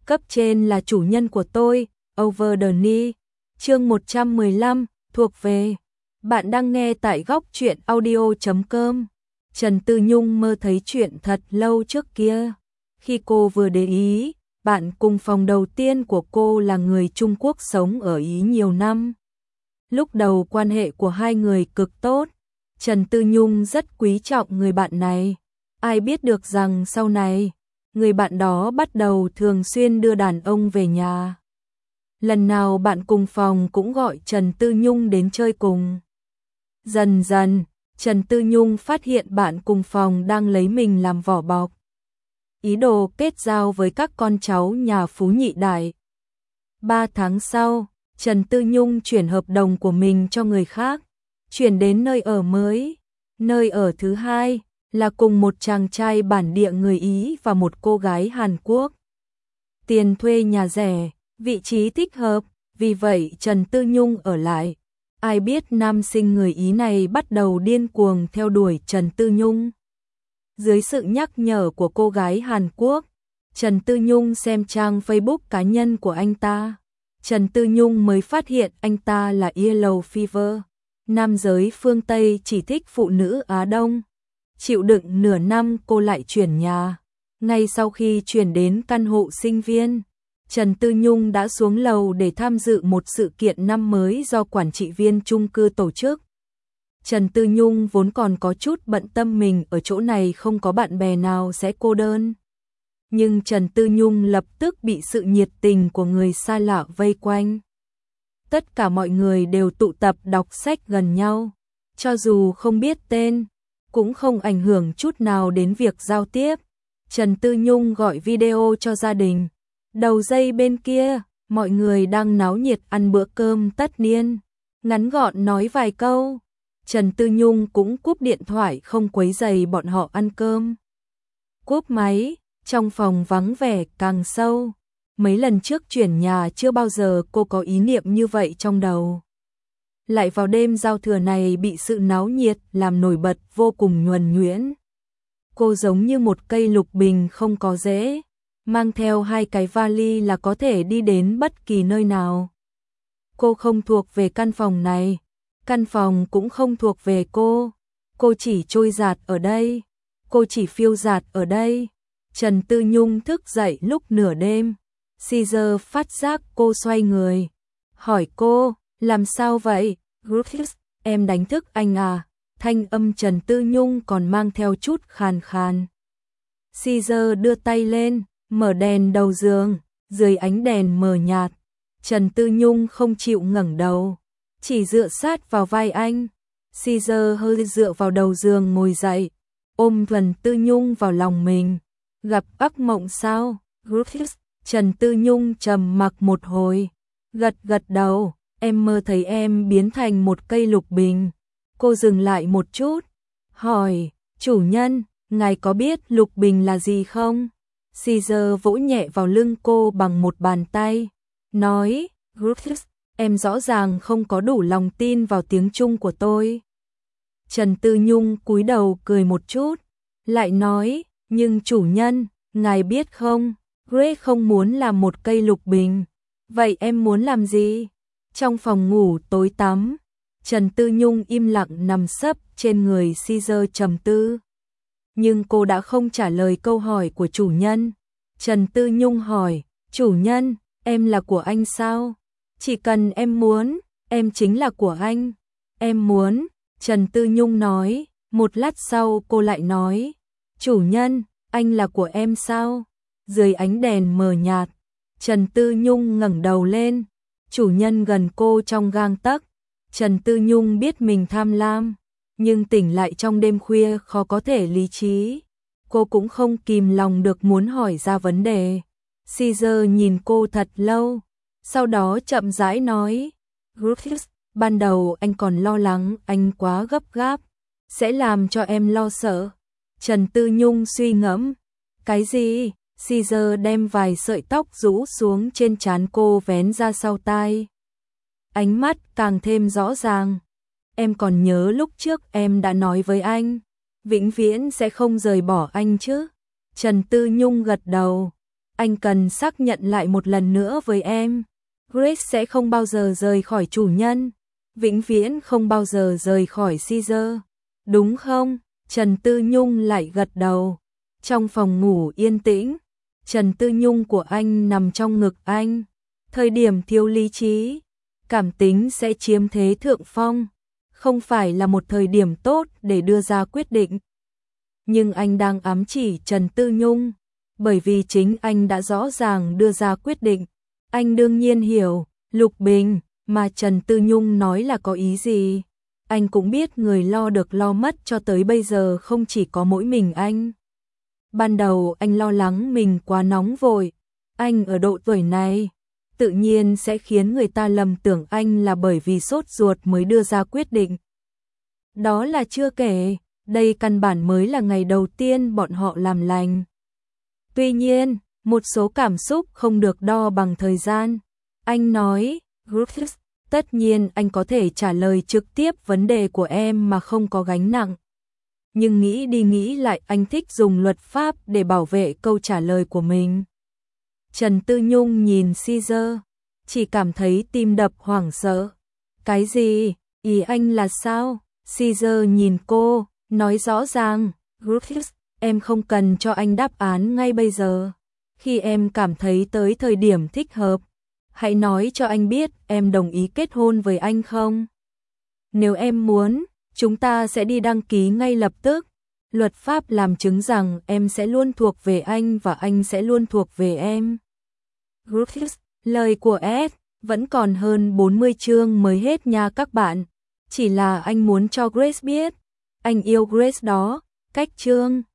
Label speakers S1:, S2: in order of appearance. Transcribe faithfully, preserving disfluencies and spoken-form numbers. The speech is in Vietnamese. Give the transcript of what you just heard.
S1: Cấp trên là chủ nhân của tôi, Over the Knee. Chương một trăm mười lăm, thuộc về. Bạn đang nghe tại góc truyện audio chấm com. Trần Tư Nhung mơ thấy chuyện thật lâu trước kia. Khi cô vừa để ý, bạn cùng phòng đầu tiên của cô là người Trung Quốc sống ở Ý nhiều năm. Lúc đầu quan hệ của hai người cực tốt. Trần Tư Nhung rất quý trọng người bạn này. Ai biết được rằng sau này, người bạn đó bắt đầu thường xuyên đưa đàn ông về nhà. Lần nào bạn cùng phòng cũng gọi Trần Tư Nhung đến chơi cùng. Dần dần, Trần Tư Nhung phát hiện bạn cùng phòng đang lấy mình làm vỏ bọc. Ý đồ kết giao với các con cháu nhà Phú Nhị Đại. Ba tháng sau, Trần Tư Nhung chuyển hợp đồng của mình cho người khác, chuyển đến nơi ở mới. Nơi ở thứ hai là cùng một chàng trai bản địa người Ý và một cô gái Hàn Quốc. Tiền thuê nhà rẻ, vị trí thích hợp, vì vậy Trần Tư Nhung ở lại. Ai biết nam sinh người Ý này bắt đầu điên cuồng theo đuổi Trần Tư Nhung. Dưới sự nhắc nhở của cô gái Hàn Quốc, Trần Tư Nhung xem trang Facebook cá nhân của anh ta. Trần Tư Nhung mới phát hiện anh ta là Yellow Fever, nam giới phương Tây chỉ thích phụ nữ Á Đông. Chịu đựng nửa năm cô lại chuyển nhà. Ngay sau khi chuyển đến căn hộ sinh viên, Trần Tư Nhung đã xuống lầu để tham dự một sự kiện năm mới do quản trị viên chung cư tổ chức. Trần Tư Nhung vốn còn có chút bận tâm mình ở chỗ này không có bạn bè nào sẽ cô đơn. Nhưng Trần Tư Nhung lập tức bị sự nhiệt tình của người xa lạ vây quanh. Tất cả mọi người đều tụ tập đọc sách gần nhau, cho dù không biết tên, cũng không ảnh hưởng chút nào đến việc giao tiếp. Trần Tư Nhung gọi video cho gia đình. Đầu dây bên kia, mọi người đang náo nhiệt ăn bữa cơm tất niên. Ngắn gọn nói vài câu, Trần Tư Nhung cũng cúp điện thoại không quấy rầy bọn họ ăn cơm. Cúp máy, trong phòng vắng vẻ càng sâu. Mấy lần trước chuyển nhà chưa bao giờ cô có ý niệm như vậy trong đầu. Lại vào đêm giao thừa này bị sự náo nhiệt làm nổi bật vô cùng nhuần nhuyễn. Cô giống như một cây lục bình không có rễ, mang theo hai cái vali là có thể đi đến bất kỳ nơi nào. Cô không thuộc về căn phòng này, căn phòng cũng không thuộc về cô. Cô chỉ trôi dạt ở đây, cô chỉ phiêu dạt ở đây. Trần Tư Nhung thức dậy lúc nửa đêm. Caesar phát giác cô xoay người, hỏi cô, làm sao vậy? Griffiths, em đánh thức anh à? Thanh âm Trần Tư Nhung còn mang theo chút khàn khàn. Caesar đưa tay lên, mở đèn đầu giường, dưới ánh đèn mờ nhạt. Trần Tư Nhung không chịu ngẩng đầu, chỉ dựa sát vào vai anh. Caesar hơi dựa vào đầu giường ngồi dậy, ôm Trần Tư Nhung vào lòng mình. Gặp ác mộng sao? Griffiths. Trần Tư Nhung trầm mặc một hồi, gật gật đầu, em mơ thấy em biến thành một cây lục bình. Cô dừng lại một chút, hỏi, chủ nhân, ngài có biết lục bình là gì không? Caesar vỗ nhẹ vào lưng cô bằng một bàn tay, nói, Griffiths, em rõ ràng không có đủ lòng tin vào tiếng Trung của tôi. Trần Tư Nhung cúi đầu cười một chút, lại nói, nhưng chủ nhân, ngài biết không? Greg không muốn làm một cây lục bình. Vậy em muốn làm gì? Trong phòng ngủ tối tăm, Trần Tư Nhung im lặng nằm sấp trên người Caesar trầm tư. Nhưng cô đã không trả lời câu hỏi của chủ nhân. Trần Tư Nhung hỏi, chủ nhân, em là của anh sao? Chỉ cần em muốn, em chính là của anh. Em muốn, Trần Tư Nhung nói. Một lát sau cô lại nói, chủ nhân, anh là của em sao? Dưới ánh đèn mờ nhạt, Trần Tư Nhung ngẩng đầu lên, chủ nhân gần cô trong gang tấc. Trần Tư Nhung biết mình tham lam, nhưng tỉnh lại trong đêm khuya khó có thể lý trí. Cô cũng không kìm lòng được muốn hỏi ra vấn đề. Caesar nhìn cô thật lâu, sau đó chậm rãi nói, Griffiths, ban đầu anh còn lo lắng anh quá gấp gáp, sẽ làm cho em lo sợ. Trần Tư Nhung suy ngẫm, cái gì? Caesar đem vài sợi tóc rũ xuống trên trán cô vén ra sau tai. Ánh mắt càng thêm rõ ràng. Em còn nhớ lúc trước em đã nói với anh, vĩnh viễn sẽ không rời bỏ anh chứ? Trần Tư Nhung gật đầu. anh cần xác nhận lại một lần nữa với em. Grace sẽ không bao giờ rời khỏi chủ nhân, vĩnh viễn không bao giờ rời khỏi Caesar. Đúng không? Trần Tư Nhung lại gật đầu. Trong phòng ngủ yên tĩnh, Trần Tư Nhung của anh nằm trong ngực anh. Thời điểm thiếu lý trí, cảm tính sẽ chiếm thế thượng phong, không phải là một thời điểm tốt để đưa ra quyết định. Nhưng anh đang ám chỉ Trần Tư Nhung, bởi vì chính anh đã rõ ràng đưa ra quyết định. Anh đương nhiên hiểu, Lục Bình, mà Trần Tư Nhung nói là có ý gì. Anh cũng biết người lo được lo mất cho tới bây giờ không chỉ có mỗi mình anh. Ban đầu anh lo lắng mình quá nóng vội. Anh ở độ tuổi này, tự nhiên sẽ khiến người ta lầm tưởng anh là bởi vì sốt ruột mới đưa ra quyết định. Đó là chưa kể, đây căn bản mới là ngày đầu tiên bọn họ làm lành. Tuy nhiên, một số cảm xúc không được đo bằng thời gian. Anh nói, Griffiths, tất nhiên anh có thể trả lời trực tiếp vấn đề của em mà không có gánh nặng. Nhưng nghĩ đi nghĩ lại anh thích dùng luật pháp để bảo vệ câu trả lời của mình. Trần Tư Nhung nhìn Caesar, chỉ cảm thấy tim đập hoảng sợ. Cái gì? Ý anh là sao? Caesar nhìn cô, nói rõ ràng, Griffiths, em không cần cho anh đáp án ngay bây giờ. Khi em cảm thấy tới thời điểm thích hợp, hãy nói cho anh biết em đồng ý kết hôn với anh không? Nếu em muốn, chúng ta sẽ đi đăng ký ngay lập tức. Luật pháp làm chứng rằng em sẽ luôn thuộc về anh và anh sẽ luôn thuộc về em. Griffiths, lời của Ed, vẫn còn hơn bốn mươi chương mới hết nha các bạn. Chỉ là anh muốn cho Grace biết, anh yêu Grace đó, cách chương.